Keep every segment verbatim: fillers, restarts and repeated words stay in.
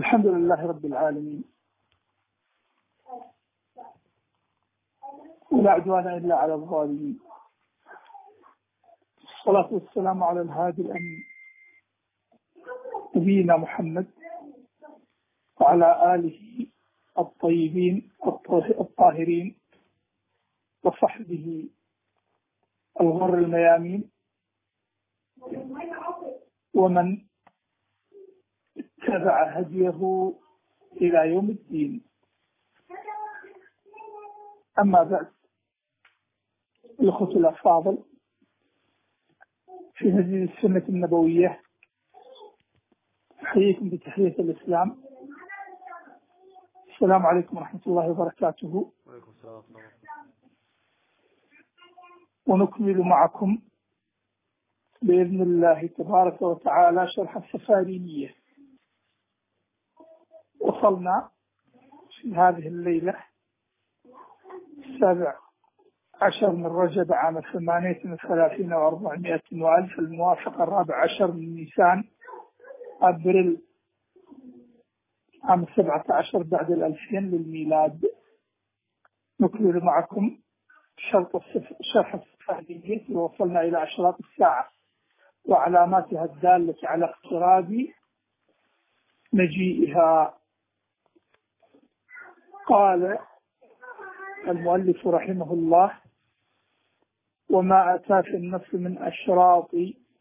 الحمد لله رب العالمين، ولا عدوان إلا على الظالمين. الصلاة والسلام على الهادي الأمين نبينا محمد وعلى آله الطيبين الطاهرين وصحبه الغر الميامين ومن اتبع هديه إلى يوم الدين. أما بعد، الأخوة الأفاضل، في هذه السنة النبوية أحييكم بتحية الإسلام. السلام عليكم ورحمة الله وبركاته. وعليكم السلام. ونكمل معكم بإذن الله تبارك وتعالى شرح السفارينية. وصلنا في هذه الليلة السابع عشر من رجب عام ثمانية وثلاثين وأربعمائة وألف، الموافق الرابع عشر من نيسان أبريل عام سبعة عشر بعد الألفين للميلاد. نكمل معكم شرط شرح السفارينية. وصلنا إلى أشراط الساعة وعلاماتها الدالة على اقتراب مجيئها. قال المؤلف رحمه الله: وما أتى في النص من أشراط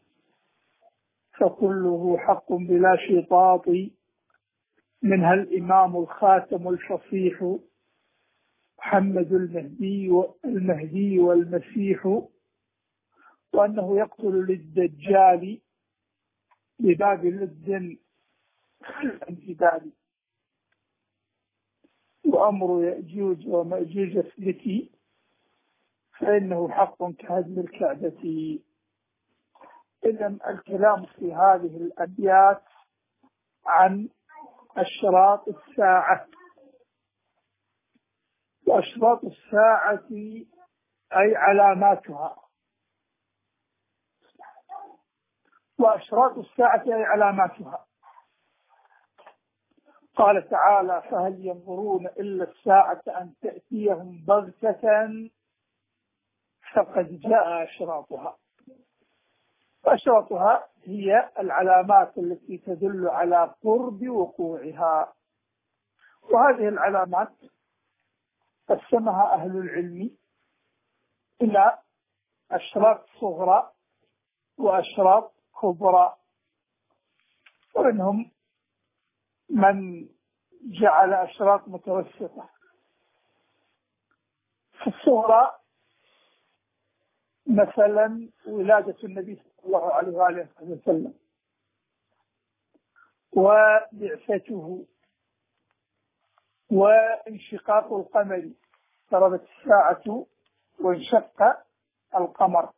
فكله حق بلا شطاط، منها الإمام الخاتم الفصيح محمد المهدي المهدي والمسيح، وأنه يقتل للدجال بباب لد خلف الجبال، وأمر يأجوج ومأجوج اثبتي فإنه حق كهدم الكعبة. إذن الكلام في هذه الأبيات عن أشراط الساعة. وأشراط الساعة أي علاماتها، وأشراط الساعة أي علاماتها. قال تعالى: فهل ينظرون إلا الساعة أن تأتيهم بغتة فقد جاء أشراطها. وأشراطها هي العلامات التي تدل على قرب وقوعها. وهذه العلامات قسمها أهل العلم إلى أشراط صغرى وأشراط كبرى، ومنهم من جعل أشراط متوسطة. في الصغرى مثلا ولادة النبي صلى الله عليه وآله وسلم، وبعثته، وانشقاق القمر، اقتربت الساعة وانشق القمر،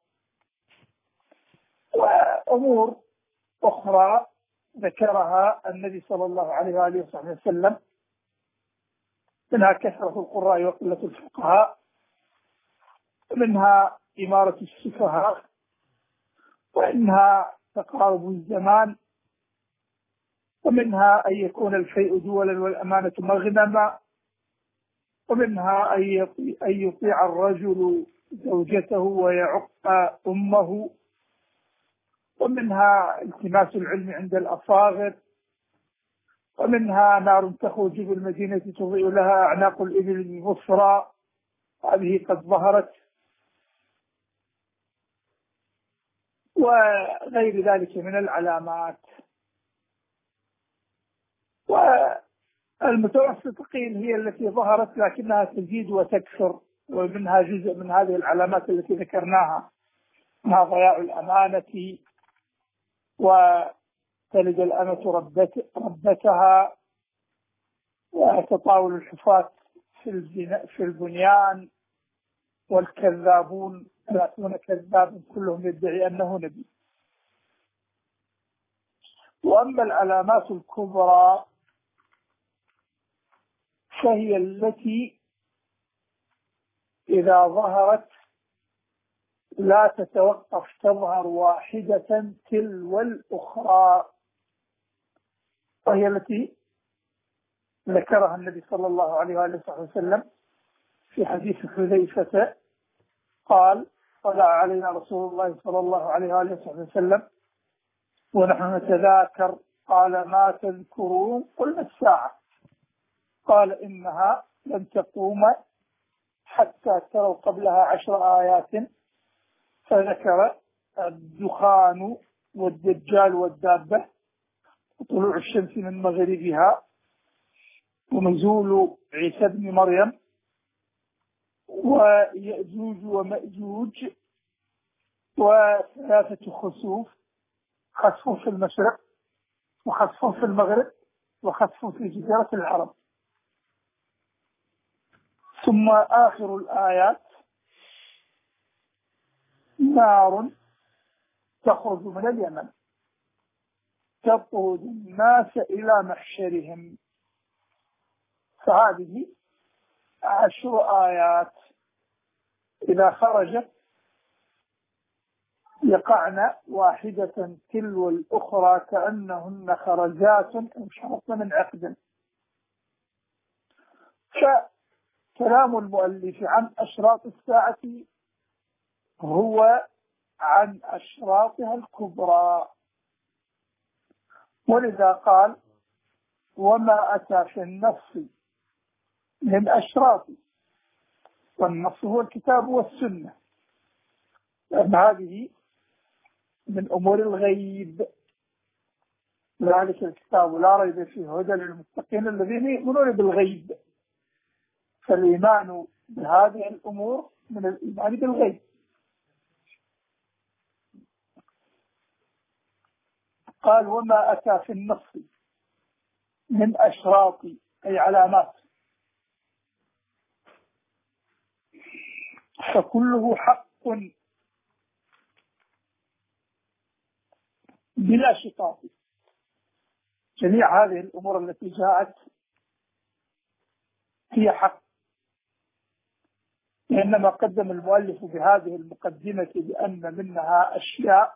وأمور أخرى ذكرها النبي صلى الله عليه وآله وسلم، منها كثرة القراء وقلة الفقهاء، ومنها إمارة السفهاء، ومنها تقارب الزمان، ومنها أن يكون الفيء دولا والأمانة مغنما، ومنها أن يطيع الرجل زوجته ويعق أمه، ومنها التماس العلم عند الأصاغر، ومنها نار تخرج بالمدينة تضيء لها أعناق الإبل البصرى، هذه قد ظهرت، وغير ذلك من العلامات. والمتوسط قيل هي التي ظهرت لكنها تزيد وتكثر، ومنها جزء من هذه العلامات التي ذكرناها، منها ضياع الأمانة، وتلد الأمة ربت ربتها، وتطاول الحفاة في البنيان، والكذابون ثلاثون كذاب كلهم يدعي أنه نبي. وأما العلامات الكبرى فهي التي إذا ظهرت لا تتوقف، تظهر واحدة تلو الأخرى، وهي التي ذكرها النبي صلى الله عليه وآله وسلم في حديث حذيفة قال: طلع علينا رسول الله صلى الله عليه وآله وسلم ونحن نتذاكر، قال: ما تذكرون؟ قلنا: الساعة. قال: إنها لن تقوم حتى تروا قبلها عشر آيات، فذكر الدخان والدجال والدابة وطلوع الشمس من مغربها ونزول عيسى بن مريم ويأجوج ومأجوج وثلاثة خسوف: خسف في المشرق وخسف في المغرب وخسف في جزيرة العرب. ثم آخر الآيات: نار تخرج من اليمن تطرد الناس إلى محشرهم. فهذه عشر آيات إذا خرجت يقعن واحدة تلو الأخرى كأنهن خرجات انشرطن من عقد. فكلام المؤلف عن أشراط الساعة هو عن أشراطها الكبرى، ولذا قال: وما أتى في النص من أشراط، والنص هو الكتاب والسنة، لأن هذه من أمور الغيب. ذلك الكتاب لا ريب فيه هدى للمتقين الذين يؤمنون بالغيب. فالإيمان بهذه الأمور من الإيمان بالغيب. قال: وما أتى في النص من أشراط أي علامات، فكله حق بلا شطاط. جميع هذه الأمور التي جاءت هي حق، إنما قدم المؤلف بهذه المقدمة بأن منها أشياء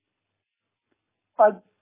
قد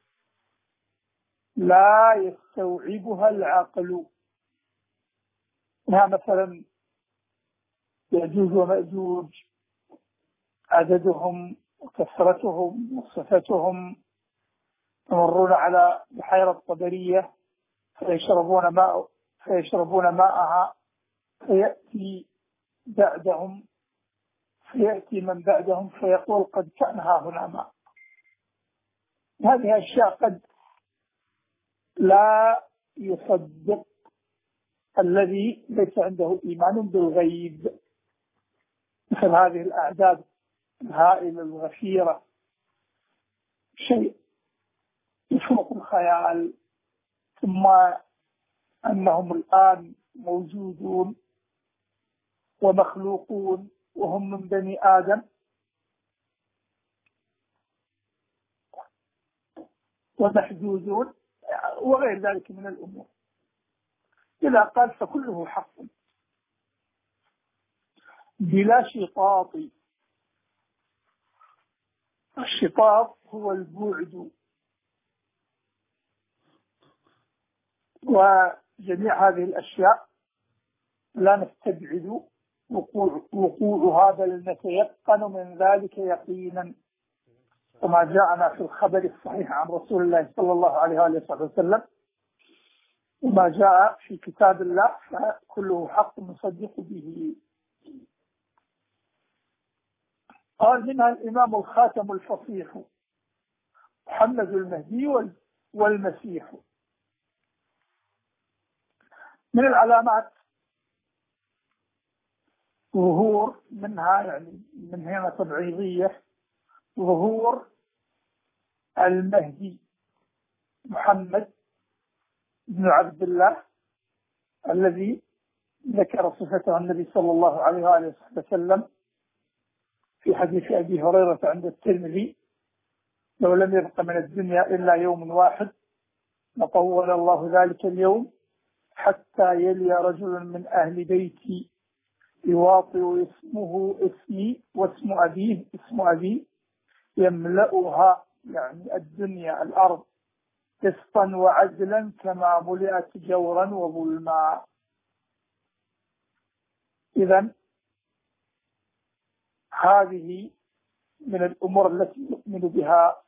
لا يستوعبها العقل، منها مثلا يأجوج ومأجوج، عددهم وكثرتهم وصفتهم. يمرون على بحيرة طبرية فيشربون ماء فيشربون ماءها فيأتي بعدهم فيأتي من بعدهم فيقول: قد كان ها هنا ماء. هذه أشياء قد لا يصدق الذي ليس عنده إيمان بالغيب، مثل هذه الأعداد الهائلة الغفيرة، شيء يفوق الخيال. ثم أنهم الآن موجودون ومخلوقون وهم من بني آدم ومحجوزون وغير ذلك من الأمور. إذا قال: فكله حق بلا شطاط. الشطاط هو البعد، وجميع هذه الأشياء لا نستبعد وقوع وقوعها، بل نتيقن من ذلك يقينا، وما جاءنا في الخبر الصحيح عن رسول الله صلى الله عليه وآله وسلم وما جاء في كتاب الله فكله حق نصدق به. قال: منها الإمام الخاتم الفصيح محمد المهدي والمسيح. من العلامات ظهور منها، يعني من هنا تبعيضية، ظهور المهدي محمد بن عبد الله الذي ذكر صفته النبي صلى الله عليه وآله وسلم في حديث أبي هريرة عند الترمذي: لو لم يبق من الدنيا إلا يوم واحد لطول الله ذلك اليوم حتى يلي رجل من أهل بيتي يواطئ اسمه اسمي واسم أبيه اسم أبي يملأها، يعني الدنيا الأرض قسطا وعدلا كما ملئت جورا وظلما. إذن هذه من الأمور التي يؤمن بها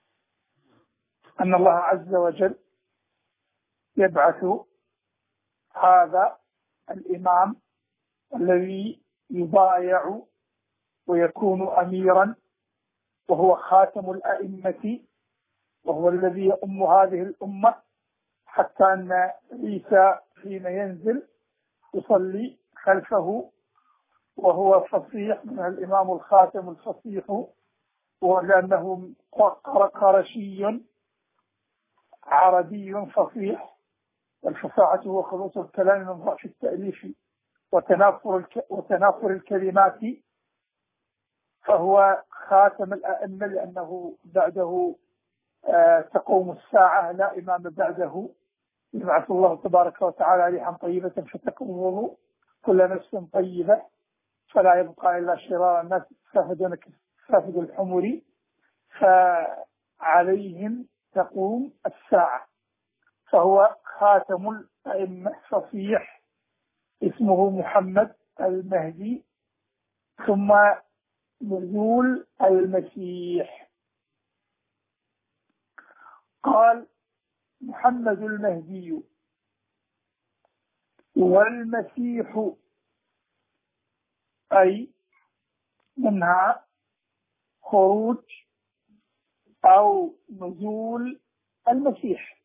أن الله عز وجل يبعث هذا الإمام الذي يبايع ويكون أميرا، وهو خاتم الأئمة، وهو الذي يؤم هذه الأمة، حتى أن عيسى حين ينزل يصلي خلفه وهو فصيح من الإمام الخاتم الفصيح، ولأنه قرشي عربي فصيح، والفصاحة هو خلوص الكلام من ضعف التأليف وتنافر وتنافر الكلمات، فهو خاتم الأئمة لأنه بعده تقوم الساعة، لا إمام بعده، يبعث الله تبارك وتعالى ريحا طيبة فتقبض كل نفس طيبة، فلا يبقى إلا شرار الناس سافدون كسافد الحمر، فعليهم تقوم الساعة. فهو خاتم الأئمة فصيح، اسمه محمد المهدي. ثم نزول المسيح، قال محمد المهدي والمسيح، أي منها خروج أو نزول المسيح.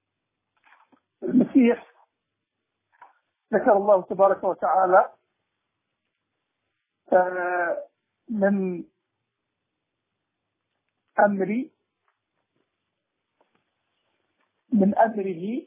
المسيح ذكر الله تبارك وتعالى من أمر من أمره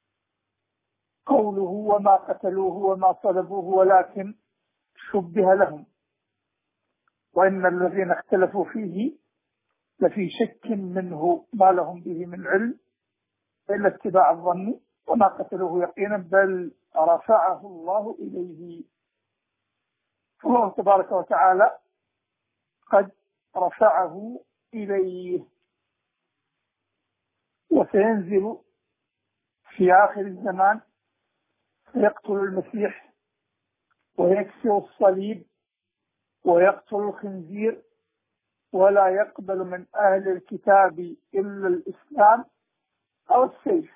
قوله وما قتلوه وما صلبوه ولكن شبه لهم وإن الذين اختلفوا فيه لفي شك منه ما لهم به من علم إلا اتباع الظن وما قتلوه يقينا بل رفعه الله إليه. الله تبارك وتعالى قد رفعه إليه، وسينزل في آخر الزمان فيقتل المسيح ويكسر الصليب ويقتل الخنزير، ولا يقبل من أهل الكتاب إلا الإسلام أو السيف.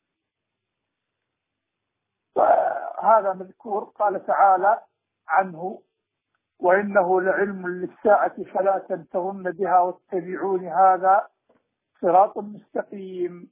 وهذا مذكور، قال تعالى عنه وإنه لعلم للساعة فلا تمترن بها واتبعون هذا صراط مستقيم.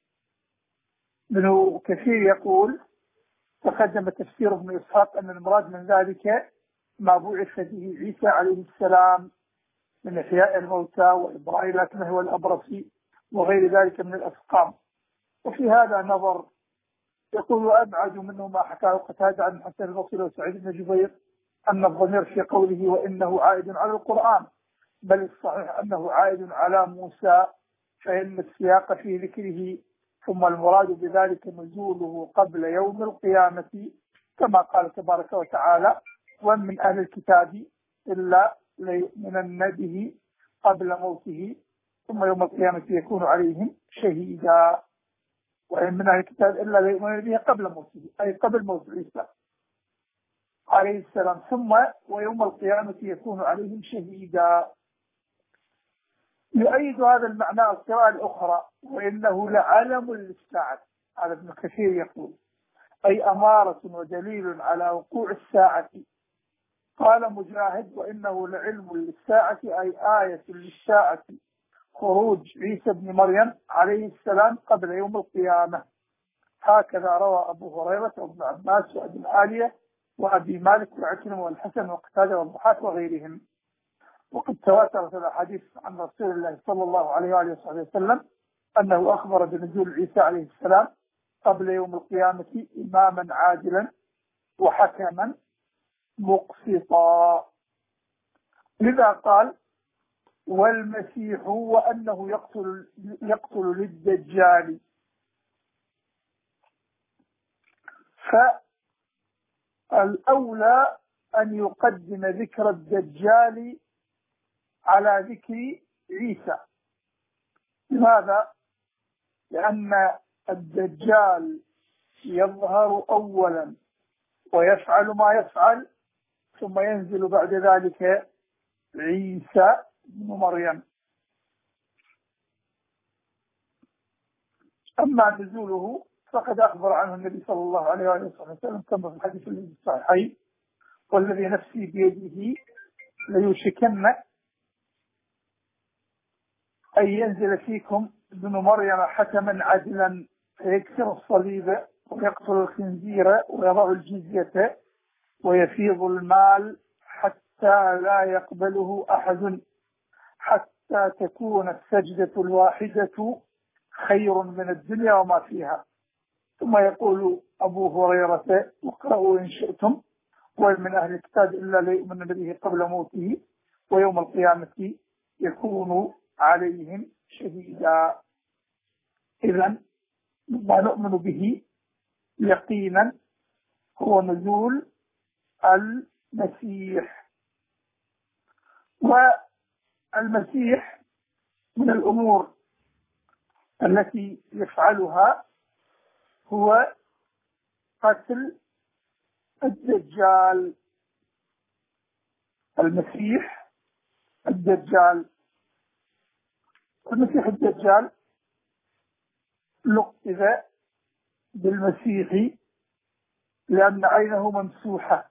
ابن كثير يقول تقدم تفسير ابن إسحاق أن المراد من ذلك ما بعث به عيسى عليه السلام من إحياء الموتى وإبراء الأكمه والأبرص وغير ذلك من الأسقام. وفي هذا نظر، يقول أبعد منه ما حكاه قتادة عن حسن البصري وسعيد بن جبير أن الضمير في قوله وإنه عائد على القرآن، بل الصحيح أنه عائد على موسى، فإن السياق في ذكره ثم المراد بذلك نزوله قبل يوم القيامة، كما قال تبارك وتعالى ومن أهل الكتاب إلا ليؤمنن به قبل موته ثم يوم القيامة يكون عليهم شهيدا. وإن من أهل الكتاب إلا ليؤمنن به قبل موته، أي قبل موت عيسى عليه السلام، ثم ويوم القيامة يكون عليهم شهيدا. يؤيد هذا المعنى القراءة الأخرى وإنه لعلم للساعة. هذا ابن كثير يقول أي أمارة ودليل على وقوع الساعة. قال مجاهد وإنه لعلم للساعة أي آية للساعة، خروج عيسى بن مريم عليه السلام قبل يوم القيامة. هكذا روى أبو هريرة وابن عباس وابن العالية وأبي مالك وعكرمة والحسن وقتادة والضحاك وغيرهم. وقد تواترت الأحاديث عن رسول الله صلى الله عليه وآله وسلم أنه أخبر بنزول عيسى عليه السلام قبل يوم القيامة إماما عادلا وحكما مقسطا. لذا قال والمسيح وأنه يقتل, يقتل للدجال. فالأولى أن يقدم ذكر الدجال على ذكر عيسى. لماذا؟ لأن الدجال يظهر أولا ويفعل ما يفعل، ثم ينزل بعد ذلك عيسى بن مريم. أما نزوله فقد أخبر عنه النبي صلى الله عليه وسلم كما في الحديث الصحيح: والذي نفسي بيده ليوشكن أن ينزل فيكم ابن مريم حكما عدلا فيكسر الصليب ويقتل الخنزير ويضع الجزية ويفيض المال حتى لا يقبله أحد، حتى تكون السجدة الواحدة خير من الدنيا وما فيها. ثم يقول أبو هريرة: واقرأوا إن شئتم: وإن من أهل الكتاب إلا ليؤمن به قبل موته ويوم القيامة يكون عليهم شهيدا. إذن ما نؤمن به يقينا هو نزول المسيح. والمسيح من الأمور التي يفعلها هو قتل الدجال. المسيح الدجال المسيح الدجال لقب بالمسيح لأن عينه ممسوحة،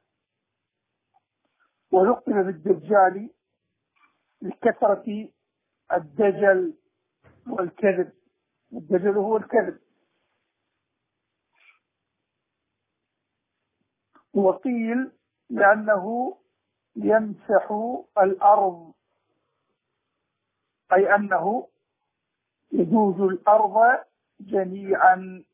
ولقب بالدجال لكثرة الدجل والكذب. الدجل هو الكذب. وقيل لأنه يمسح الأرض، أي أنه يجوز الأرض جميعا.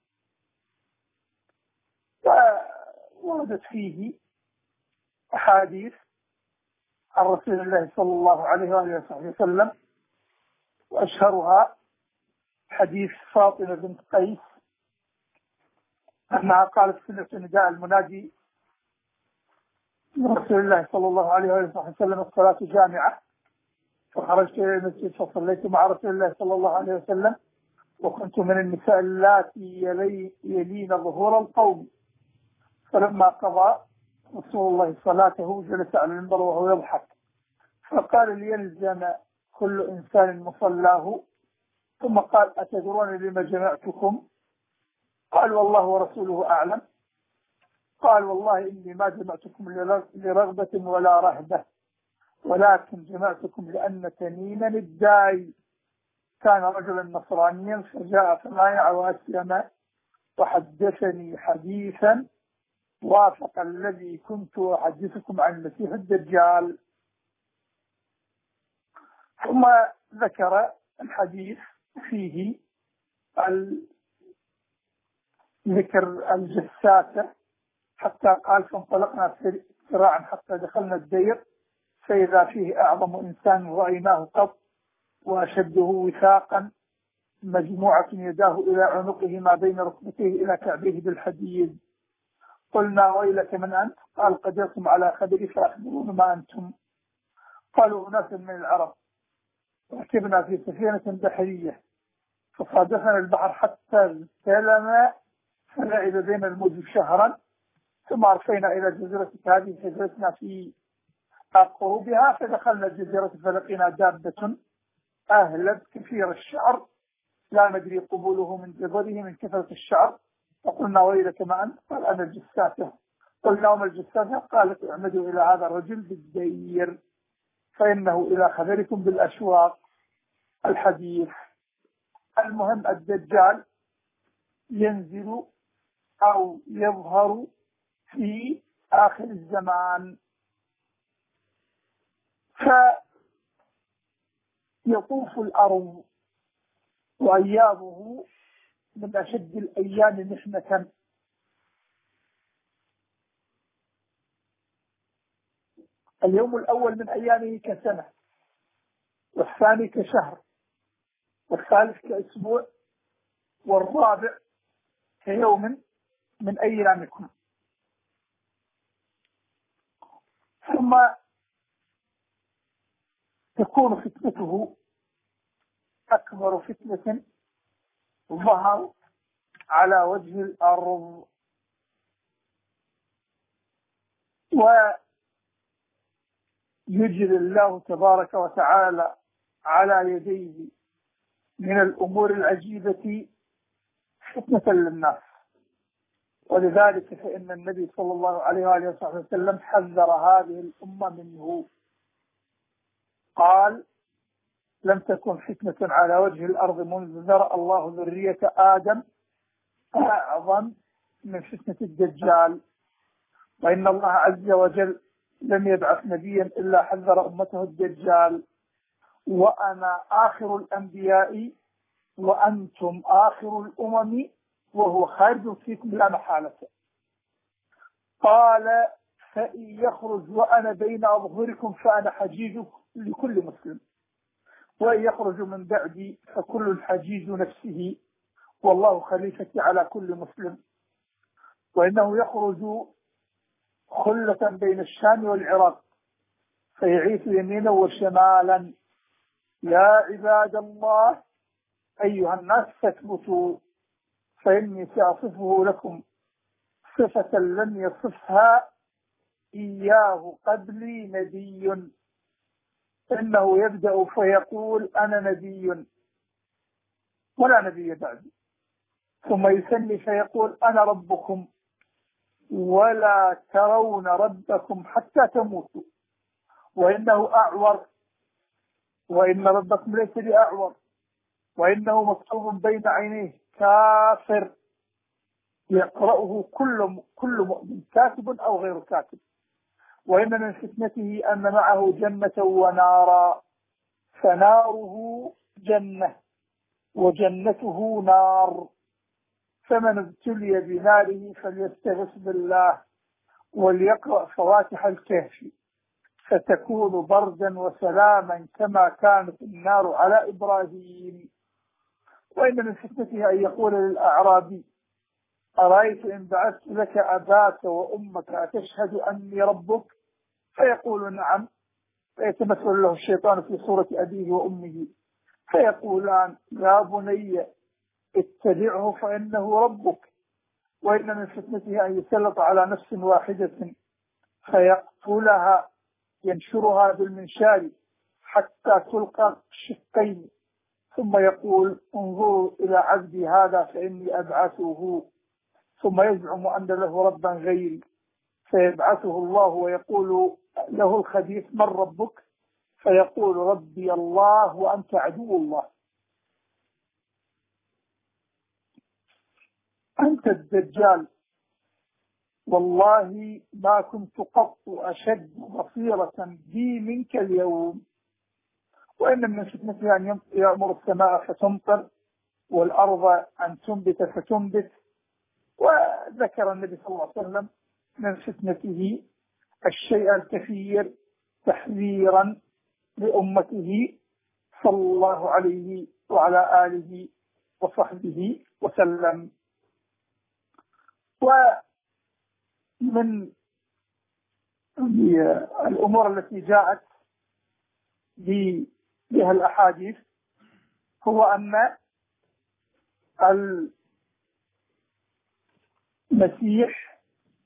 ووردت فيه أحاديث عن رسول الله صلى الله عليه وآله وسلم، وأشهرها حديث فاطمة بنت قيس أنها قالت: سمعت نداء المنادي من رسول الله صلى الله عليه وآله وسلم: الصلاة جامعة. فخرجت إلى المسجد فصليت مع رسول الله صلى الله عليه وسلم، وكنت من النساء اللاتي يلين ظهور القوم. فلما قضى رسول الله صلاته جلس على المنبر وهو يضحك، فقال: ليلزم كل إنسان مصلاه. ثم قال: أتدرون لما جمعتكم؟ قال: والله ورسوله أعلم. قال: والله إني ما جمعتكم لرغبة ولا رهبة، ولكن جمعتكم لأن تميما الداعي كان رجلا نصرانيا فجاء فبايع وأسلم وحدثني حديثا وافق الذي كنت أحدثكم عن المسيح الدجال. ثم ذكر الحديث فيه ذكر الجساسة، حتى قال: فانطلقنا سراعا حتى دخلنا الدير فإذا فيه أعظم إنسان رأيناه قط وأشده وثاقا، مجموعة يداه إلى عنقه ما بين ركبتيه إلى كعبيه بالحديد. قلنا: ويلك من أنت؟ قال: قدرتم على خبري فأخبرون ما أنتم. قالوا: أناس من العرب. ركبنا في سفينة بحرية فصادفنا البحر حتى التلم فلعب بين الموج شهرا، ثم أرسينا إلى جزيرة هذه فجلسنا في قربها، فدخلنا الجزيرة فلقينا دابة أهلت كثير الشعر لا ندري قبوله من جبله من كثرة الشعر. فقلنا: ويلك ما أنت؟ قال: أنا الجساسة. قلنا: وما الجساسة؟ قالت: اعمدوا إلى هذا الرجل بالدير فإنه إلى خبركم بالأشواق. الحديث. المهم الدجال ينزل أو يظهر في آخر الزمان، فيطوف الأرض وأيامه من أشد الأيام محنة. اليوم الأول من أيامه كسنة، والثاني كشهر، والثالث كأسبوع، والرابع كيوم من أيامكم. ثم تكون فتنته أكبر فتنة ظهر على وجه الأرض. ويجري الله تبارك وتعالى على يديه من الأمور العجيبة فتنة للناس. ولذلك فإن النبي صلى الله عليه وآله وصحبه وسلم حذر هذه الأمة منه، قال: لم تكن فتنة على وجه الأرض منذ ذرأ الله ذرية آدم أعظم من فتنة الدجال، وإن الله عز وجل لم يبعث نبيا إلا حذر أمته الدجال، وأنا آخر الأنبياء وأنتم آخر الأمم وهو خارج فيكم لا محالة. قال: فإن يخرج وأنا بين أظهركم فأنا حجيج لكل مسلم، وإن يخرج من بعدي فكل حجيج نفسه والله خليفتي على كل مسلم. وإنه يخرج خلة بين الشام والعراق فيعيث يمينا وشمالا. يا عباد الله أيها الناس فاثبتوا، فإني سأصفه لكم صفة لم يصفها إياه قبلي نبي، إنه يبدأ فيقول: أنا نبي ولا نبي بعدي، ثم يسمي فيقول: أنا ربكم ولا ترون ربكم حتى تموتوا، وإنه أعور وإن ربكم ليس بأعور، وإنه مكتوب بين عينيه كافر يقرأه كل كل مؤمن كاتب أو غير كاتب، وإن من فتنته أن معه جنة ونارا، فناره جنة وجنته نار، فمن ابتلي بناره فليستغث بالله وليقرأ فواتح الكهف فتكون بردا وسلاما كما كانت النار على إبراهيم. وإن من فتنته أن يقول للأعرابي: أرأيت إن بعثت لك أباك وأمك أتشهد أني ربك؟ فيقول: نعم. فيتمثل له الشيطان في صورة أبيه وأمه فيقولان: يا بني اتبعه فإنه ربك. وإن من فتنته أن يسلط على نفس واحدة فيقتلها ينشرها بالمنشار حتى تلقى شقين، ثم يقول: انظروا إلى عبدي هذا فإني أبعثه، ثم يزعم أن له ربا غيري فيبعثه الله ويقول له الخبيث: من ربك؟ فيقول: ربي الله وأنت عدو الله. أنت الدجال، والله ما كنت قط أشد بصيرة بي منك اليوم. وإن من فتنته أن يأمر السماء فتمطر والأرض أن تنبت فتنبت. وذكر النبي صلى الله عليه وسلم من فتنته الشيء الكثير تحذيرا لأمته صلى الله عليه وعلى آله وصحبه وسلم. ومن الأمور التي جاءت بها الأحاديث هو أن المسيح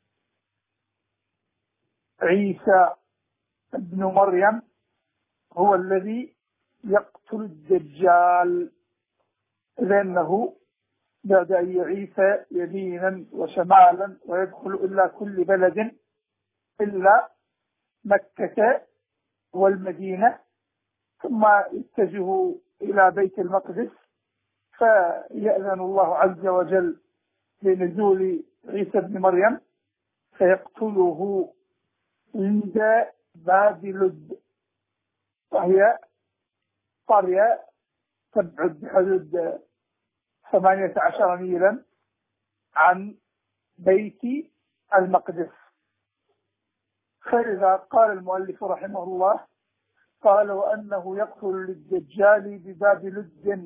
عيسى ابن مريم هو الذي يقتل الدجال، لأنه بعد أن يعيث يمينا وشمالا ويدخل إلى كل بلد إلا مكة والمدينة، ثم يتجه إلى بيت المقدس فيأذن الله عز وجل بنزول عيسى ابن مريم فيقتله عند باب لد، وهي قرية تبعد بحدود ثمانية عشر ميلا عن بيت المقدس. فإذا قال المؤلف رحمه الله قال: وأنه يقتل للدجال بباب لد،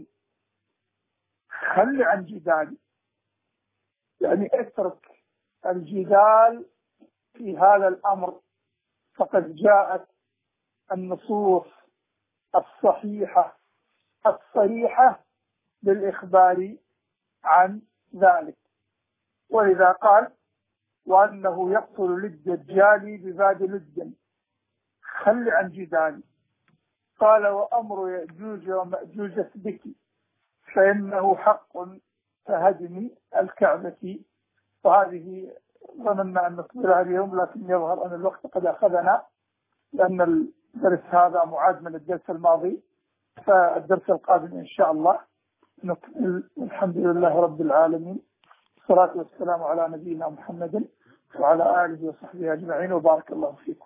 خل عن جدال، يعني اترك الجدال في هذا الأمر، فقد جاءت النصوص الصحيحة الصريحة بالإخبار عن ذلك. ولذا قال وأنه يقتل للدجال بباد لد خل عن جدالي. قال وأمر يأجوج ومأجوج بك فإنه حق فهدم الكعبة. وهذه ظننا أن نطبرها اليوم، لكن يظهر أن الوقت قد أخذنا، لأن الدرس هذا معاد من الدرس الماضي. فالدرس القادم إن شاء الله نكمل. الحمد لله رب العالمين، والصلاة والسلام على نبينا محمد وعلى آله وصحبه أجمعين، وبارك الله فيكم.